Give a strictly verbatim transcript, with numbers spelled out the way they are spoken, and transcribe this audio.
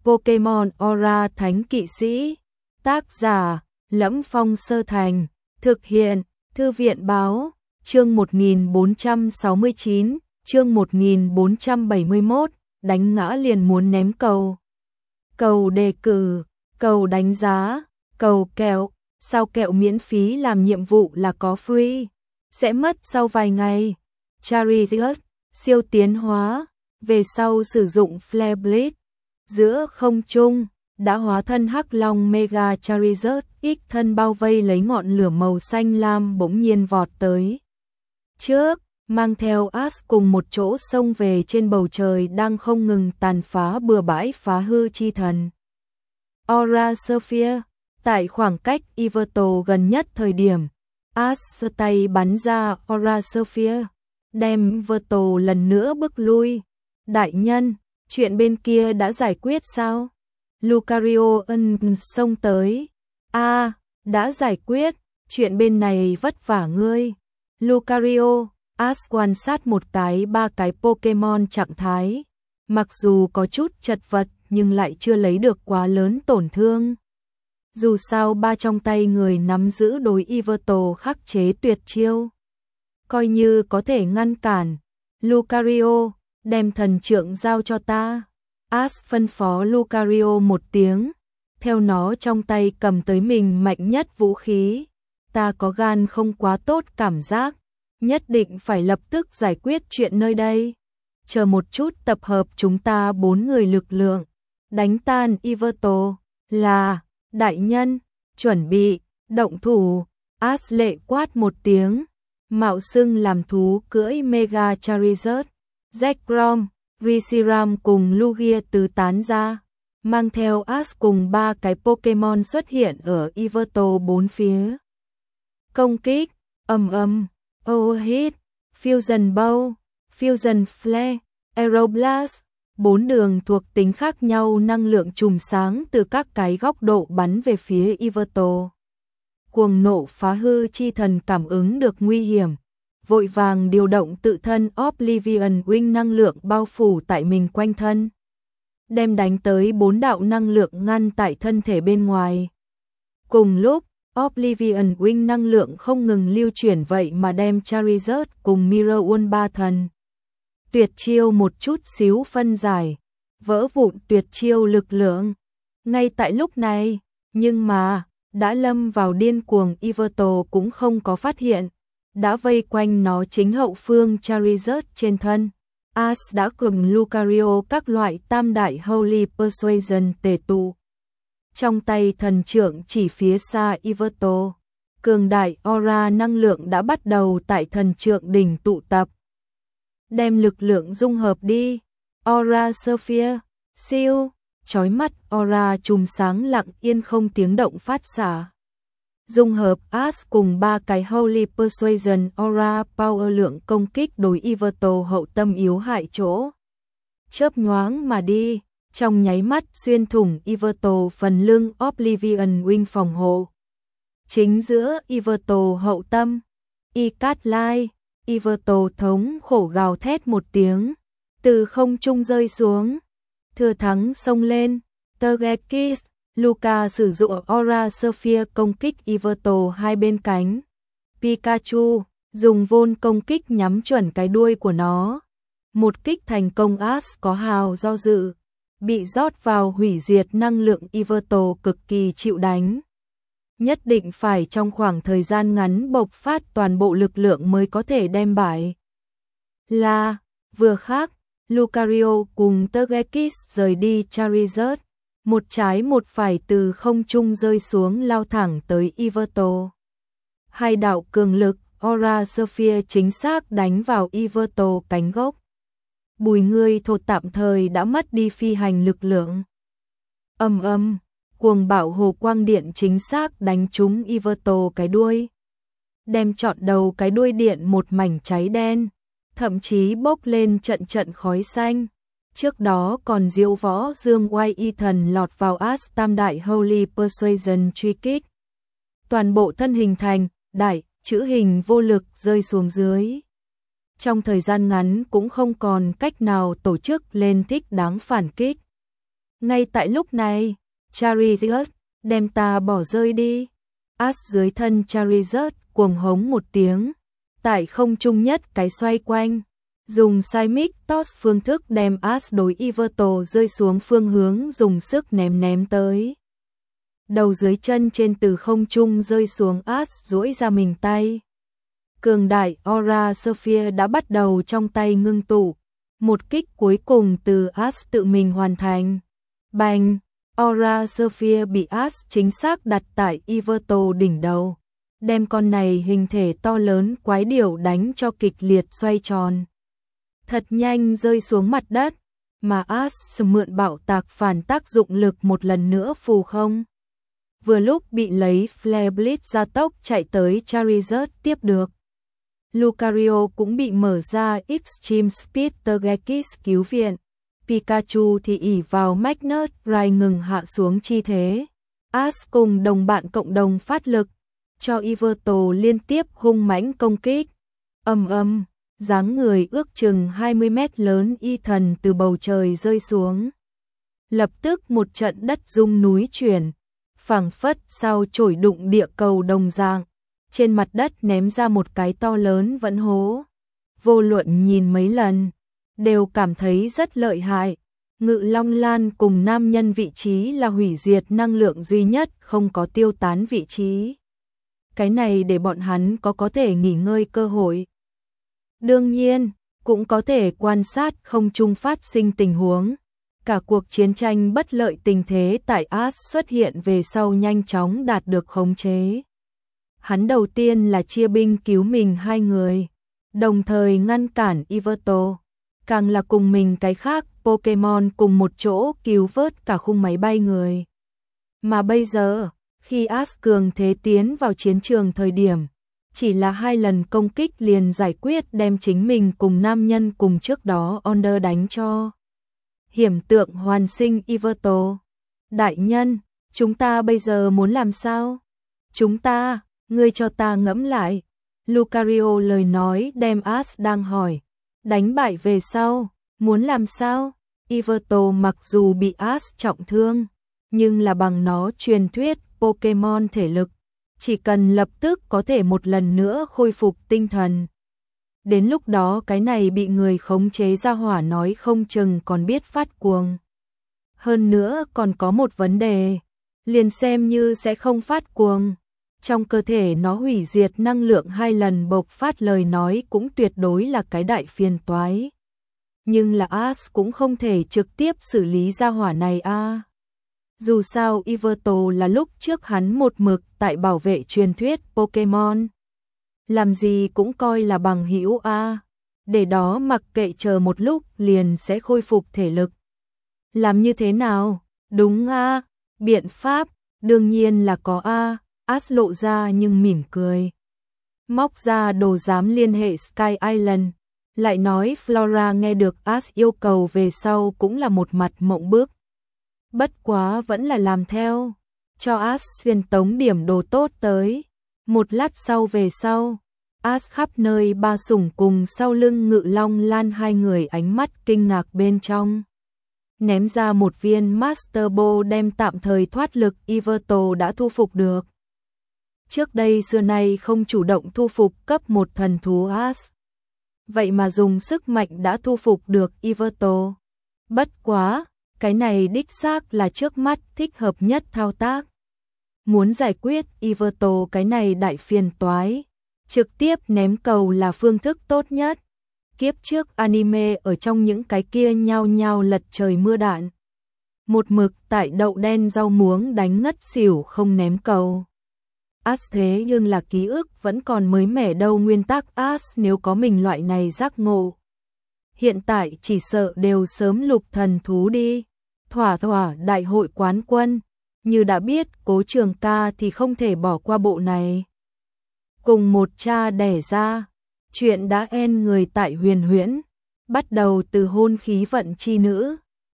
Pokemon Aura Thánh Kỵ Sĩ. Tác giả: Lẫm Phong Sơ Thành. Thực hiện: Thư viện báo. Chương một nghìn bốn trăm sáu mươi chín, chương một nghìn bốn trăm bảy mươi mốt, đánh ngã liền muốn ném cầu. Cầu đề cử, cầu đánh giá, cầu kẹo, sao kẹo miễn phí làm nhiệm vụ là có free, sẽ mất sau vài ngày. Charizard, siêu tiến hóa, về sau sử dụng Flare Blitz, giữa không trung, đã hóa thân Hắc Long Mega Charizard, ích thân bao vây lấy ngọn lửa màu xanh lam bỗng nhiên vọt tới. Trước, mang theo Ash cùng một chỗ xông về trên bầu trời đang không ngừng tàn phá bừa bãi phá hư chi thần. Aura Sphere, tại khoảng cách Yveltal gần nhất thời điểm, Ash giơ tay bắn ra Aura Sphere, đem Yveltal lần nữa bước lui. Đại nhân, chuyện bên kia đã giải quyết sao? Lucario ân xông tới. A, à, đã giải quyết, chuyện bên này vất vả ngươi. Lucario, Ash quan sát một cái ba cái Pokemon trạng thái, mặc dù có chút chật vật nhưng lại chưa lấy được quá lớn tổn thương. Dù sao ba trong tay người nắm giữ đối Yveltal khắc chế tuyệt chiêu, coi như có thể ngăn cản. Lucario, đem thần trượng giao cho ta. Ash phân phó Lucario một tiếng, theo nó trong tay cầm tới mình mạnh nhất vũ khí. Ta có gan không quá tốt cảm giác, nhất định phải lập tức giải quyết chuyện nơi đây. Chờ một chút tập hợp chúng ta bốn người lực lượng, đánh tan Yveltal. Là, đại nhân, chuẩn bị, động thủ. Ash lệ quát một tiếng, mạo xưng làm thú cưỡi Mega Charizard. Zekrom, Reshiram cùng Lugia tứ tán ra, mang theo Ash cùng ba cái Pokemon xuất hiện ở Yveltal bốn phía. Công kích, ầm ầm, Overheat, Fusion Bow, Fusion Flare, Aeroblast, bốn đường thuộc tính khác nhau năng lượng chùm sáng từ các cái góc độ bắn về phía Yveltal. Cuồng nộ phá hư chi thần cảm ứng được nguy hiểm, vội vàng điều động tự thân Oblivion Wing năng lượng bao phủ tại mình quanh thân, đem đánh tới bốn đạo năng lượng ngăn tại thân thể bên ngoài. Cùng lúc, Oblivion Wing năng lượng không ngừng lưu chuyển vậy mà đem Charizard cùng Miraeon ba thần tuyệt chiêu một chút xíu phân giải, vỡ vụn tuyệt chiêu lực lượng. Ngay tại lúc này, nhưng mà, đã lâm vào điên cuồng Yveltal cũng không có phát hiện, đã vây quanh nó chính hậu phương Charizard trên thân. Ash đã cầm Lucario các loại tam đại Holy Persuasion tề tụ. Trong tay thần trượng chỉ phía xa Yveltal, cường đại aura năng lượng đã bắt đầu tại thần trượng đỉnh tụ tập. Đem lực lượng dung hợp đi. Aura Sphere, siêu, chói mắt aura chùm sáng lặng yên không tiếng động phát xạ. Dung hợp Ash cùng ba cái Holy Persuasion Aura Power lượng công kích đối Yveltal hậu tâm yếu hại chỗ. Chớp nhoáng mà đi, trong nháy mắt xuyên thủng Yveltal phần lưng Oblivion Wing phòng hộ. Chính giữa Yveltal hậu tâm, Icatline, Yveltal thống khổ gào thét một tiếng, từ không trung rơi xuống. Thừa thắng xông lên, Togekiss, Luca sử dụng Aura Sphere công kích Yveltal hai bên cánh. Pikachu dùng Volt công kích nhắm chuẩn cái đuôi của nó. Một kích thành công. Ash có hào do dự, bị rót vào hủy diệt năng lượng Yveltal cực kỳ chịu đánh. Nhất định phải trong khoảng thời gian ngắn bộc phát toàn bộ lực lượng mới có thể đem bại. Là, vừa khác, Lucario cùng Togekiss rời đi Charizard, một trái một phải từ không trung rơi xuống lao thẳng tới Yveltal. Hai đạo cường lực Aura Sphere chính xác đánh vào Yveltal cánh gốc. Bùi ngươi thổ tạm thời đã mất đi phi hành lực lượng. Ầm ầm, cuồng bạo hồ quang điện chính xác đánh trúng Yveltal cái đuôi, đem trọn đầu cái đuôi điện một mảnh cháy đen, thậm chí bốc lên trận trận khói xanh. Trước đó còn diệu võ dương oai y thần lọt vào Ash tam đại Holy Persuasion truy kích. Toàn bộ thân hình thành đại chữ hình vô lực rơi xuống dưới. Trong thời gian ngắn cũng không còn cách nào tổ chức lên thích đáng phản kích. Ngay tại lúc này, Charizard, đem ta bỏ rơi đi. As dưới thân Charizard cuồng hống một tiếng, tại không trung nhất cái xoay quanh, dùng Seismic Toss phương thức đem As đối Yveltal rơi xuống phương hướng dùng sức ném ném tới. Đầu dưới chân trên từ không trung rơi xuống, As duỗi ra mình tay. Cường đại Aura Sphere đã bắt đầu trong tay ngưng tụ, một kích cuối cùng từ As tự mình hoàn thành. Bành! Aura Sphere bị As chính xác đặt tại Yveltal đỉnh đầu, đem con này hình thể to lớn quái điểu đánh cho kịch liệt xoay tròn. Thật nhanh rơi xuống mặt đất, mà As mượn bạo tạc phản tác dụng lực một lần nữa phù không. Vừa lúc bị lấy Flare Blitz gia tốc chạy tới Charizard tiếp được. Lucario cũng bị mở ra Extreme Speed Togekiss cứu viện. Pikachu thì ỷ vào Magnet Ride ngừng hạ xuống chi thế. As cùng đồng bạn cộng đồng phát lực, cho Yveltal liên tiếp hung mãnh công kích. Ầm ầm, dáng người ước chừng hai mươi mét lớn y thần từ bầu trời rơi xuống. Lập tức một trận đất rung núi chuyển, phảng phất sao chổi đụng địa cầu đồng dạng, trên mặt đất ném ra một cái to lớn vẫn hố. Vô luận nhìn mấy lần, đều cảm thấy rất lợi hại. Ngự Long Lan cùng nam nhân vị trí là hủy diệt năng lượng duy nhất không có tiêu tán vị trí. Cái này để bọn hắn có có thể nghỉ ngơi cơ hội. Đương nhiên, cũng có thể quan sát không trung phát sinh tình huống. Cả cuộc chiến tranh bất lợi tình thế tại As xuất hiện về sau nhanh chóng đạt được khống chế. Hắn đầu tiên là chia binh cứu mình hai người, đồng thời ngăn cản Yveltal, càng là cùng mình cái khác Pokemon cùng một chỗ cứu vớt cả khung máy bay người. Mà bây giờ, khi As cường thế tiến vào chiến trường thời điểm, chỉ là hai lần công kích liền giải quyết đem chính mình cùng nam nhân cùng trước đó Onder đánh cho. Hiểm tượng hoàn sinh Yveltal. Đại nhân, chúng ta bây giờ muốn làm sao? Chúng ta, ngươi cho ta ngẫm lại. Lucario lời nói đem As đang hỏi. Đánh bại về sau, muốn làm sao? Yveltal mặc dù bị As trọng thương, nhưng là bằng nó truyền thuyết Pokemon thể lực, chỉ cần lập tức có thể một lần nữa khôi phục tinh thần. Đến lúc đó cái này bị người khống chế ra hỏa nói không chừng còn biết phát cuồng. Hơn nữa còn có một vấn đề, liền xem như sẽ không phát cuồng, trong cơ thể nó hủy diệt năng lượng hai lần bộc phát lời nói cũng tuyệt đối là cái đại phiền toái. Nhưng là As cũng không thể trực tiếp xử lý ra hỏa này a. À. Dù sao Yveltal là lúc trước hắn một mực tại bảo vệ truyền thuyết Pokemon. Làm gì cũng coi là bằng hữu a. À. Để đó mặc kệ chờ một lúc liền sẽ khôi phục thể lực. Làm như thế nào? Đúng a, à. Biện pháp, đương nhiên là có a. À. As lộ ra nhưng mỉm cười. Móc ra đồ giám liên hệ Sky Island. Lại nói Flora nghe được As yêu cầu về sau cũng là một mặt mộng bức. Bất quá vẫn là làm theo. Cho As xuyên tống điểm đồ tốt tới. Một lát sau về sau, As khắp nơi ba sủng cùng sau lưng Ngự Long Lan hai người ánh mắt kinh ngạc bên trong. Ném ra một viên Master Ball đem tạm thời thoát lực Yveltal đã thu phục được. Trước đây xưa nay không chủ động thu phục cấp một thần thú As. Vậy mà dùng sức mạnh đã thu phục được Yveltal. Bất quá, cái này đích xác là trước mắt thích hợp nhất thao tác. Muốn giải quyết Yveltal cái này đại phiền toái, trực tiếp ném cầu là phương thức tốt nhất. Kiếp trước anime ở trong những cái kia nhao nhao lật trời mưa đạn. Một mực tại đậu đen rau muống đánh ngất xỉu không ném cầu. As thế nhưng là ký ức vẫn còn mới mẻ đâu, nguyên tắc As nếu có mình loại này giác ngộ. Hiện tại chỉ sợ đều sớm lục thần thú đi. Thỏa thỏa đại hội quán quân. Như đã biết Cố Trường Ca thì không thể bỏ qua bộ này. Cùng một cha đẻ ra. Chuyện đã en người tại huyền huyễn. Bắt đầu từ hôn khí vận chi nữ.